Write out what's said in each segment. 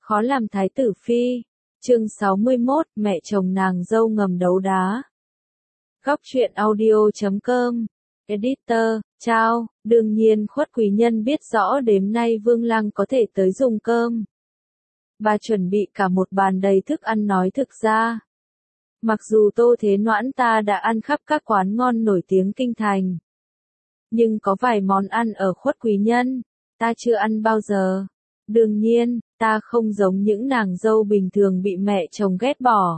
Khó làm thái tử phi. Chương 61, mẹ chồng nàng dâu ngầm đấu đá. Góc truyện audio.com. Editor, chào, đương nhiên Khuất Quý Nhân biết rõ đêm nay Vương Lăng có thể tới dùng cơm. Bà chuẩn bị cả một bàn đầy thức ăn nói thực ra. Mặc dù Tô Thế Noãn ta đã ăn khắp các quán ngon nổi tiếng kinh thành. Nhưng có vài món ăn ở Khuất Quý Nhân, ta chưa ăn bao giờ. Đương nhiên, ta không giống những nàng dâu bình thường bị mẹ chồng ghét bỏ.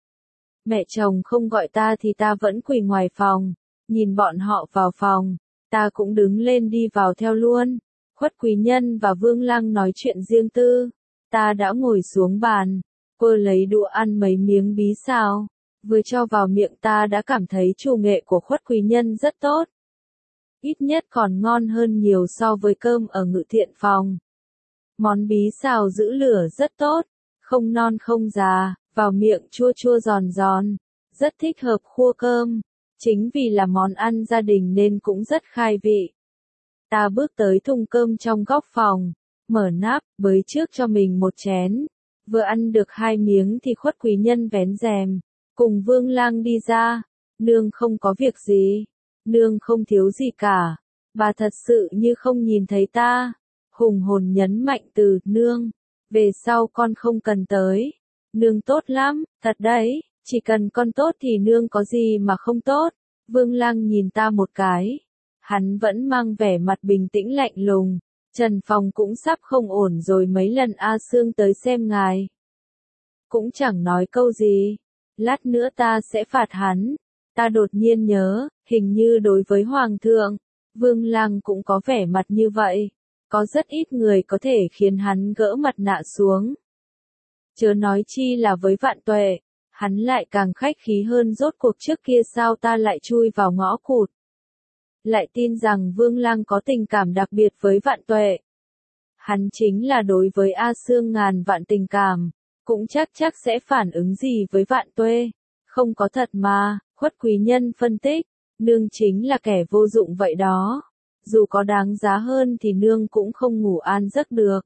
Mẹ chồng không gọi ta thì ta vẫn quỳ ngoài phòng, nhìn bọn họ vào phòng, ta cũng đứng lên đi vào theo luôn. Khuất Quý Nhân và Vương Lăng nói chuyện riêng tư, ta đã ngồi xuống bàn, cô lấy đũa ăn mấy miếng bí xào, vừa cho vào miệng ta đã cảm thấy chủ nghệ của Khuất Quý Nhân rất tốt. Ít nhất còn ngon hơn nhiều so với cơm ở Ngự Thiện phòng. Món bí xào giữ lửa rất tốt, không non không già, vào miệng chua chua giòn giòn, rất thích hợp khua cơm. Chính vì là món ăn gia đình nên cũng rất khai vị. Ta bước tới thùng cơm trong góc phòng, mở nắp, bới trước cho mình một chén. Vừa ăn được 2 miếng thì Khuất Quý Nhân vén rèm, cùng Vương Lăng đi ra. Nương không có việc gì, nương không thiếu gì cả. Bà thật sự như không nhìn thấy ta. Hùng hồn nhấn mạnh từ nương, về sau con không cần tới. Nương tốt lắm, thật đấy, chỉ cần con tốt thì nương có gì mà không tốt. Vương Lăng nhìn ta một cái, hắn vẫn mang vẻ mặt bình tĩnh lạnh lùng. Trần Phong cũng sắp không ổn rồi, mấy lần A Sương tới xem ngài. Cũng chẳng nói câu gì, lát nữa ta sẽ phạt hắn. Ta đột nhiên nhớ, hình như đối với Hoàng thượng, Vương Lăng cũng có vẻ mặt như vậy. Có rất ít người có thể khiến hắn gỡ mặt nạ xuống. Chớ nói chi là với Vạn Tuệ, hắn lại càng khách khí hơn. Rốt cuộc trước kia sao ta lại chui vào ngõ cụt. Lại tin rằng Vương Lăng có tình cảm đặc biệt với Vạn Tuệ. Hắn chính là đối với A Sương ngàn vạn tình cảm, cũng chắc sẽ phản ứng gì với Vạn Tuệ. Không có thật mà, Khuất Quý Nhân phân tích, nương chính là kẻ vô dụng vậy đó. Dù có đáng giá hơn thì nương cũng không ngủ an giấc được.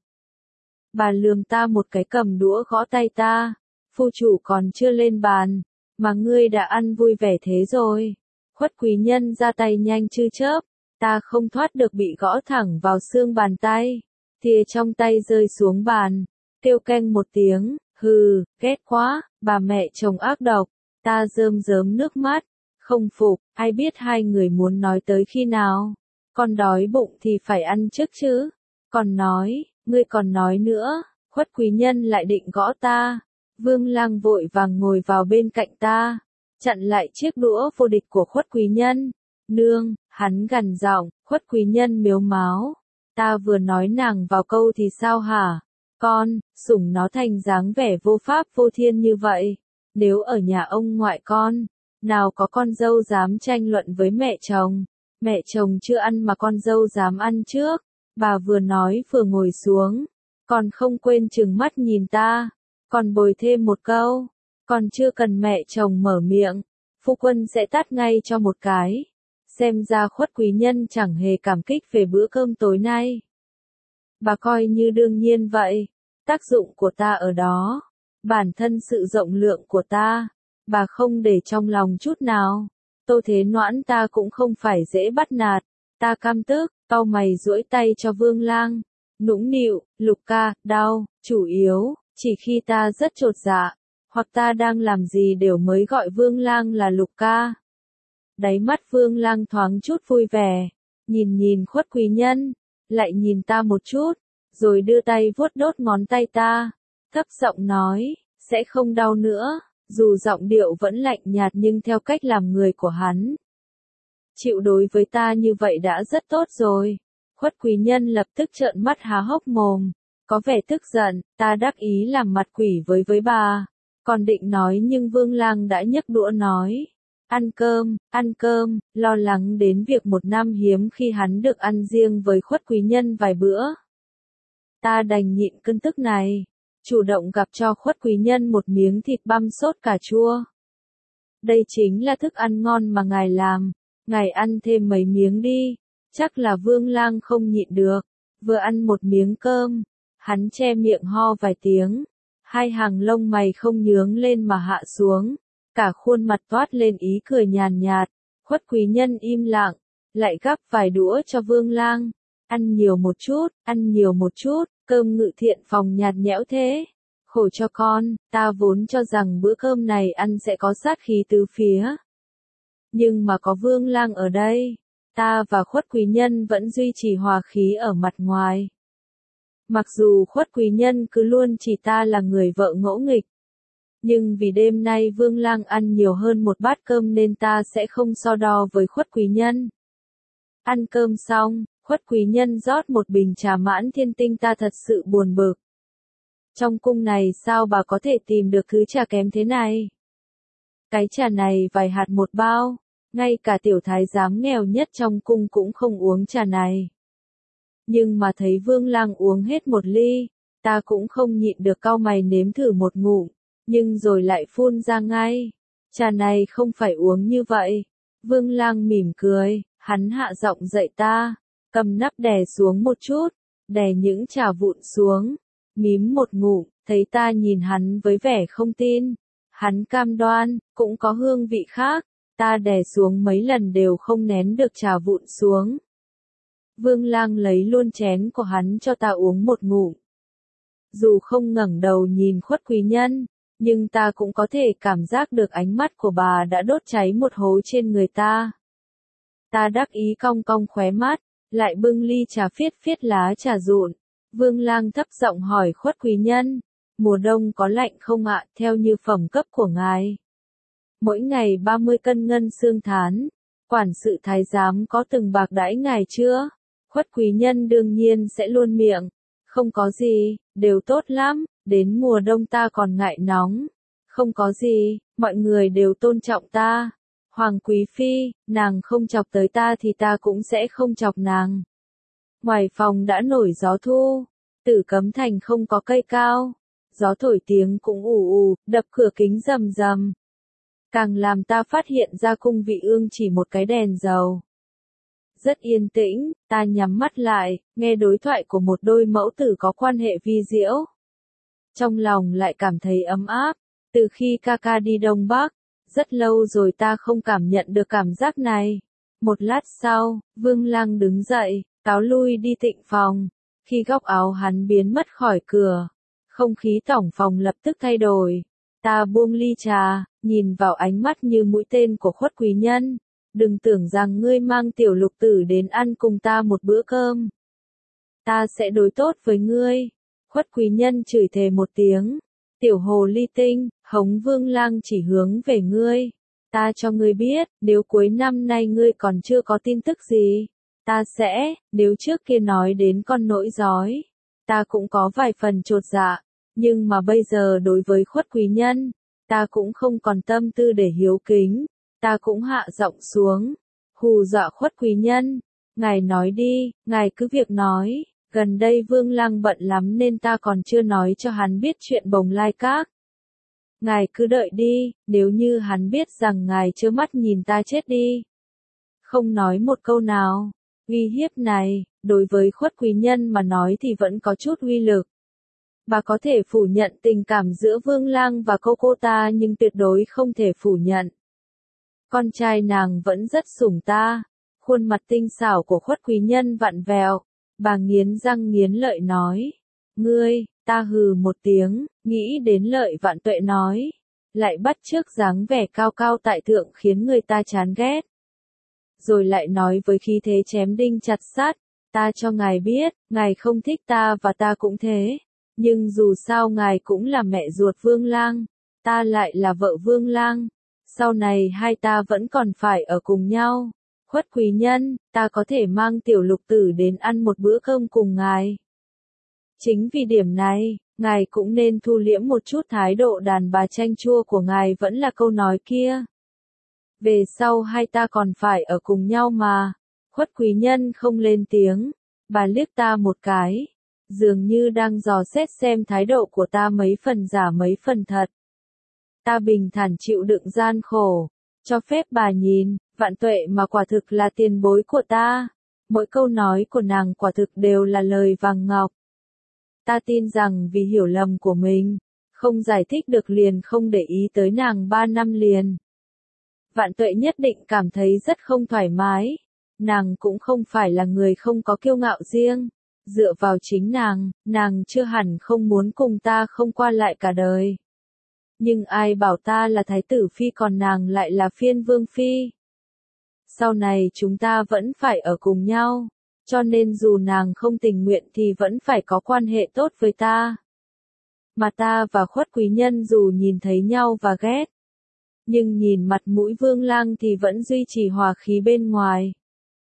Bà lườm ta một cái, cầm đũa gõ tay ta. Phu chủ còn chưa lên bàn, mà ngươi đã ăn vui vẻ thế rồi. Khuất Quý Nhân ra tay nhanh chư chớp, ta không thoát được bị gõ thẳng vào xương bàn tay. Thìa trong tay rơi xuống bàn, kêu keng một tiếng, hừ, ghét quá, bà mẹ chồng ác độc. Ta rơm rớm nước mắt, không phục, ai biết hai người muốn nói tới khi nào. Con đói bụng thì phải ăn trước chứ. Còn nói, ngươi còn nói nữa. Khuất Quý Nhân lại định gõ ta. Vương Lăng vội vàng ngồi vào bên cạnh ta, chặn lại chiếc đũa vô địch của Khuất Quý Nhân. Nương, hắn gằn giọng. Khuất Quý Nhân mếu máo. Ta vừa nói nàng vào câu thì sao hả? Con, sủng nó thành dáng vẻ vô pháp vô thiên như vậy. Nếu ở nhà ông ngoại con, nào có con dâu dám tranh luận với mẹ chồng. Mẹ chồng chưa ăn mà con dâu dám ăn trước. Bà vừa nói vừa ngồi xuống, còn không quên trừng mắt nhìn ta, còn bồi thêm một câu, còn chưa cần mẹ chồng mở miệng, phu quân sẽ tát ngay cho một cái. Xem ra Khuất Quý Nhân chẳng hề cảm kích về bữa cơm tối nay. Bà coi như đương nhiên vậy, tác dụng của ta ở đó, bản thân sự rộng lượng của ta, bà không để trong lòng chút nào. Tô Thế Noãn ta cũng không phải dễ bắt nạt, ta căm tức, cau mày duỗi tay cho Vương Lăng, nũng nịu, Lục ca, đau, chủ yếu, chỉ khi ta rất chột dạ, hoặc ta đang làm gì đều mới gọi Vương Lăng là Lục ca. Đáy mắt Vương Lăng thoáng chút vui vẻ, nhìn Khuất Quý Nhân, lại nhìn ta một chút, rồi đưa tay vuốt đốt ngón tay ta, thấp giọng nói, sẽ không đau nữa. Dù giọng điệu vẫn lạnh nhạt nhưng theo cách làm người của hắn, chịu đối với ta như vậy đã rất tốt rồi. Khuất Quý Nhân lập tức trợn mắt há hốc mồm, có vẻ tức giận. Ta đắc ý làm mặt quỷ với bà, còn định nói nhưng Vương Lăng đã nhấc đũa nói, ăn cơm, lo lắng đến việc một năm hiếm khi hắn được ăn riêng với Khuất Quý Nhân vài bữa. Ta đành nhịn cơn tức này, chủ động gắp cho Khuất Quý Nhân một miếng thịt băm sốt cà chua. Đây chính là thức ăn ngon mà ngài làm, ngài ăn thêm mấy miếng đi. Chắc là Vương Lăng không nhịn được, vừa ăn một miếng cơm, Hắn che miệng ho vài tiếng, hai hàng lông mày không nhướng lên mà hạ xuống, cả khuôn mặt toát lên ý cười nhàn nhạt. Khuất Quý Nhân im lặng, lại gắp vài đũa cho Vương Lang. Ăn nhiều một chút, cơm Ngự Thiện Phòng nhạt nhẽo thế. Khổ cho con, ta vốn cho rằng bữa cơm này ăn sẽ có sát khí tứ phía. Nhưng mà có Vương Lang ở đây, ta và Khuất Quý Nhân vẫn duy trì hòa khí ở mặt ngoài. Mặc dù Khuất Quý Nhân cứ luôn chỉ ta là người vợ ngỗ nghịch. Nhưng vì đêm nay Vương Lang ăn nhiều hơn một bát cơm nên ta sẽ không so đo với Khuất Quý Nhân. Ăn cơm xong, Khuất Quý Nhân rót một bình trà Mãn Thiên Tinh. Ta thật sự buồn bực. Trong cung này sao bà có thể tìm được thứ trà kém thế này? Cái trà này vài hạt một bao, ngay cả tiểu thái giám nghèo nhất trong cung cũng không uống trà này. Nhưng mà thấy Vương Lang uống hết một ly, ta cũng không nhịn được cau mày nếm thử một ngụm, nhưng rồi lại phun ra ngay. Trà này không phải uống như vậy. Vương Lang mỉm cười, hắn hạ giọng dạy ta, cầm nắp đè xuống một chút, đè những trà vụn xuống, mím một ngụm, thấy ta nhìn hắn với vẻ không tin. Hắn cam đoan, cũng có hương vị khác, ta đè xuống mấy lần đều không nén được trà vụn xuống. Vương Lang lấy luôn chén của hắn cho ta uống một ngụm. Dù không ngẩng đầu nhìn Khuất Quý Nhân, nhưng ta cũng có thể cảm giác được ánh mắt của bà đã đốt cháy một hố trên người ta. Ta đắc ý cong cong khóe mắt, lại bưng ly trà phiết phiết lá trà rụn. Vương Lang thấp giọng hỏi Khuất Quý Nhân, mùa đông có lạnh không ạ? Theo như phẩm cấp của ngài, mỗi ngày 30 cân ngân xương thán. Quản sự thái giám có từng bạc đãi ngài chưa? Khuất Quý Nhân đương nhiên sẽ luôn miệng, không có gì, đều tốt lắm, đến mùa đông ta còn ngại nóng. Không có gì, mọi người đều tôn trọng ta. Hoàng Quý Phi, nàng không chọc tới ta thì ta cũng sẽ không chọc nàng. Ngoài phòng đã nổi gió thu, Tử Cấm Thành không có cây cao, gió thổi tiếng cũng ù ù, đập cửa kính rầm rầm. Càng làm ta phát hiện ra cung vị ương chỉ một cái đèn dầu. Rất yên tĩnh, ta nhắm mắt lại, nghe đối thoại của một đôi mẫu tử có quan hệ vi diễu. Trong lòng lại cảm thấy ấm áp, từ khi ca ca đi Đông Bắc, rất lâu rồi ta không cảm nhận được cảm giác này. Một lát sau, Vương Lang đứng dậy, cáo lui đi tịnh phòng. Khi góc áo hắn biến mất khỏi cửa, không khí tổng phòng lập tức thay đổi. Ta buông ly trà, nhìn vào ánh mắt như mũi tên của Khuất Quý Nhân. Đừng tưởng rằng ngươi mang tiểu lục tử đến ăn cùng ta một bữa cơm. Ta sẽ đối tốt với ngươi. Khuất Quý Nhân chửi thề một tiếng. Tiểu hồ ly tinh, hống Vương Lang chỉ hướng về ngươi. Ta cho ngươi biết, nếu cuối năm nay ngươi còn chưa có tin tức gì, ta sẽ, nếu trước kia nói đến con nỗi giói, ta cũng có vài phần chột dạ, nhưng mà bây giờ đối với Khuất Quý Nhân, ta cũng không còn tâm tư để hiếu kính, ta cũng hạ giọng xuống, hù dọa Khuất Quý Nhân, ngài nói đi, ngài cứ việc nói. Gần đây Vương Lang bận lắm nên ta còn chưa nói cho hắn biết chuyện Bồng Lai Các. Ngài cứ đợi đi, nếu như hắn biết rằng ngài trơ mắt nhìn ta chết đi. Không nói một câu nào, uy hiếp này, đối với Khuất Quý Nhân mà nói thì vẫn có chút uy lực. Bà có thể phủ nhận tình cảm giữa Vương Lang và cô ta nhưng tuyệt đối không thể phủ nhận. Con trai nàng vẫn rất sủng ta, khuôn mặt tinh xảo của Khuất Quý Nhân vặn vẹo. Bà nghiến răng nghiến lợi nói, ngươi, ta hừ một tiếng, nghĩ đến Lợi Vạn Tuệ nói, lại bắt chước dáng vẻ cao cao tại thượng khiến người ta chán ghét. Rồi lại nói với khí thế chém đinh chặt sắt, ta cho ngài biết, ngài không thích ta và ta cũng thế, nhưng dù sao ngài cũng là mẹ ruột Vương Lang, ta lại là vợ Vương Lang, sau này hai ta vẫn còn phải ở cùng nhau. Khuất Quý Nhân, ta có thể mang tiểu lục tử đến ăn một bữa cơm cùng ngài. Chính vì điểm này, ngài cũng nên thu liễm một chút thái độ đàn bà chanh chua của ngài vẫn là câu nói kia. Về sau hai ta còn phải ở cùng nhau mà. Khuất Quý Nhân không lên tiếng, bà liếc ta một cái, dường như đang dò xét xem thái độ của ta mấy phần giả mấy phần thật. Ta bình thản chịu đựng gian khổ, cho phép bà nhìn. Vạn Tuệ mà quả thực là tiền bối của ta. Mỗi câu nói của nàng quả thực đều là lời vàng ngọc. Ta tin rằng vì hiểu lầm của mình, không giải thích được liền không để ý tới nàng 3 năm liền. Vạn Tuệ nhất định cảm thấy rất không thoải mái. Nàng cũng không phải là người không có kiêu ngạo riêng. Dựa vào chính nàng chưa hẳn không muốn cùng ta không qua lại cả đời. Nhưng ai bảo ta là thái tử phi còn nàng lại là phiên vương phi. Sau này chúng ta vẫn phải ở cùng nhau, cho nên dù nàng không tình nguyện thì vẫn phải có quan hệ tốt với ta. Mà ta và Khuất quý nhân dù nhìn thấy nhau và ghét, nhưng nhìn mặt mũi Vương Lang thì vẫn duy trì hòa khí bên ngoài.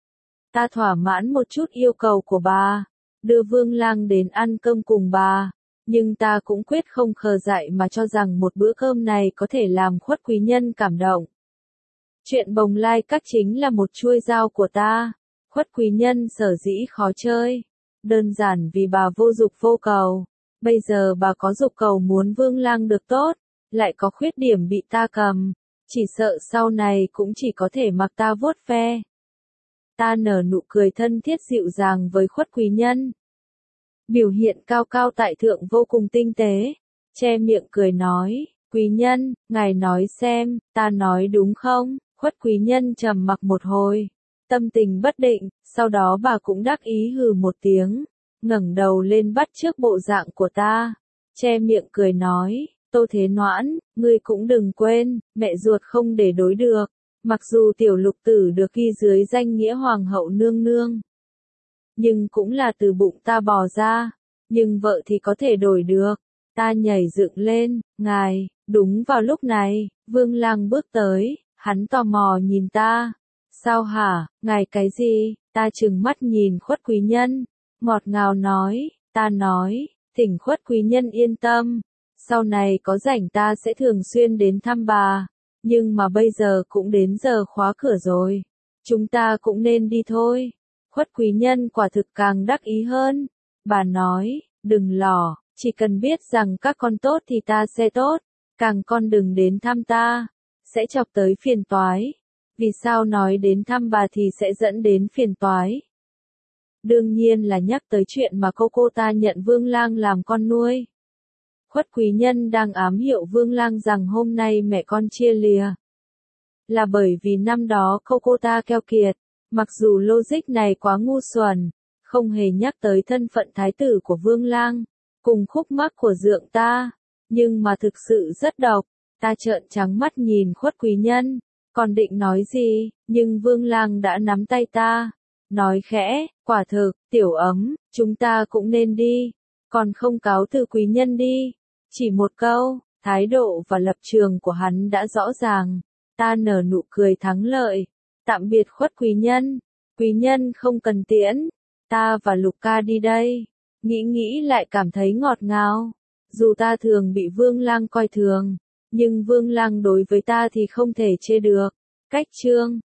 Ta thỏa mãn một chút yêu cầu của bà, đưa Vương Lang đến ăn cơm cùng bà, nhưng ta cũng quyết không khờ dại mà cho rằng một bữa cơm này có thể làm Khuất quý nhân cảm động. Chuyện bồng lai các chính là một chuôi dao của ta. Khuất quý nhân sở dĩ khó chơi, đơn giản vì bà vô dục vô cầu. Bây giờ bà có dục cầu muốn Vương Lang được tốt, lại có khuyết điểm bị ta cầm, chỉ sợ sau này cũng chỉ có thể mặc ta vuốt ve. Ta nở nụ cười thân thiết dịu dàng với Khuất quý nhân. Biểu hiện cao cao tại thượng vô cùng tinh tế, che miệng cười nói, quý nhân, ngài nói xem, ta nói đúng không? Khuất quý nhân trầm mặc một hồi, tâm tình bất định, sau đó bà cũng đắc ý hừ một tiếng, ngẩng đầu lên bắt chước bộ dạng của ta, che miệng cười nói, Tô Thế Noãn, ngươi cũng đừng quên, mẹ ruột không để đối được, mặc dù tiểu lục tử được ghi dưới danh nghĩa hoàng hậu nương nương, nhưng cũng là từ bụng ta bò ra, nhưng vợ thì có thể đổi được. Ta nhảy dựng lên, ngài, đúng vào lúc này, Vương Lang bước tới, hắn tò mò nhìn ta. Sao hả, ngài cái gì? Ta trừng mắt nhìn Khuất quý nhân, ngọt ngào nói, ta nói, thỉnh Khuất quý nhân yên tâm, sau này có rảnh ta sẽ thường xuyên đến thăm bà, nhưng mà bây giờ cũng đến giờ khóa cửa rồi, chúng ta cũng nên đi thôi. Khuất quý nhân quả thực càng đắc ý hơn, bà nói, đừng lỏ, chỉ cần biết rằng các con tốt thì ta sẽ tốt, càng con đừng đến thăm ta, sẽ chọc tới phiền toái. Vì sao nói đến thăm bà thì sẽ dẫn đến phiền toái? Đương nhiên là nhắc tới chuyện mà cô ta nhận Vương Lang làm con nuôi. Khuất quý nhân đang ám hiệu Vương Lang rằng hôm nay mẹ con chia lìa. Là bởi vì năm đó cô ta keo kiệt, mặc dù logic này quá ngu xuẩn, không hề nhắc tới thân phận thái tử của Vương Lang, cùng khúc mắc của dượng ta, nhưng mà thực sự rất độc. Ta trợn trắng mắt nhìn Khuất quý nhân, còn định nói gì, nhưng Vương Lang đã nắm tay ta, nói khẽ, quả thực, tiểu ấm, chúng ta cũng nên đi, còn không cáo từ quý nhân đi. Chỉ một câu, thái độ và lập trường của hắn đã rõ ràng. Ta nở nụ cười thắng lợi, tạm biệt Khuất quý nhân không cần tiễn, ta và Lục ca đi đây. Nghĩ lại cảm thấy ngọt ngào, dù ta thường bị Vương Lang coi thường, nhưng Vương Lang đối với ta thì không thể chê được. Cách chương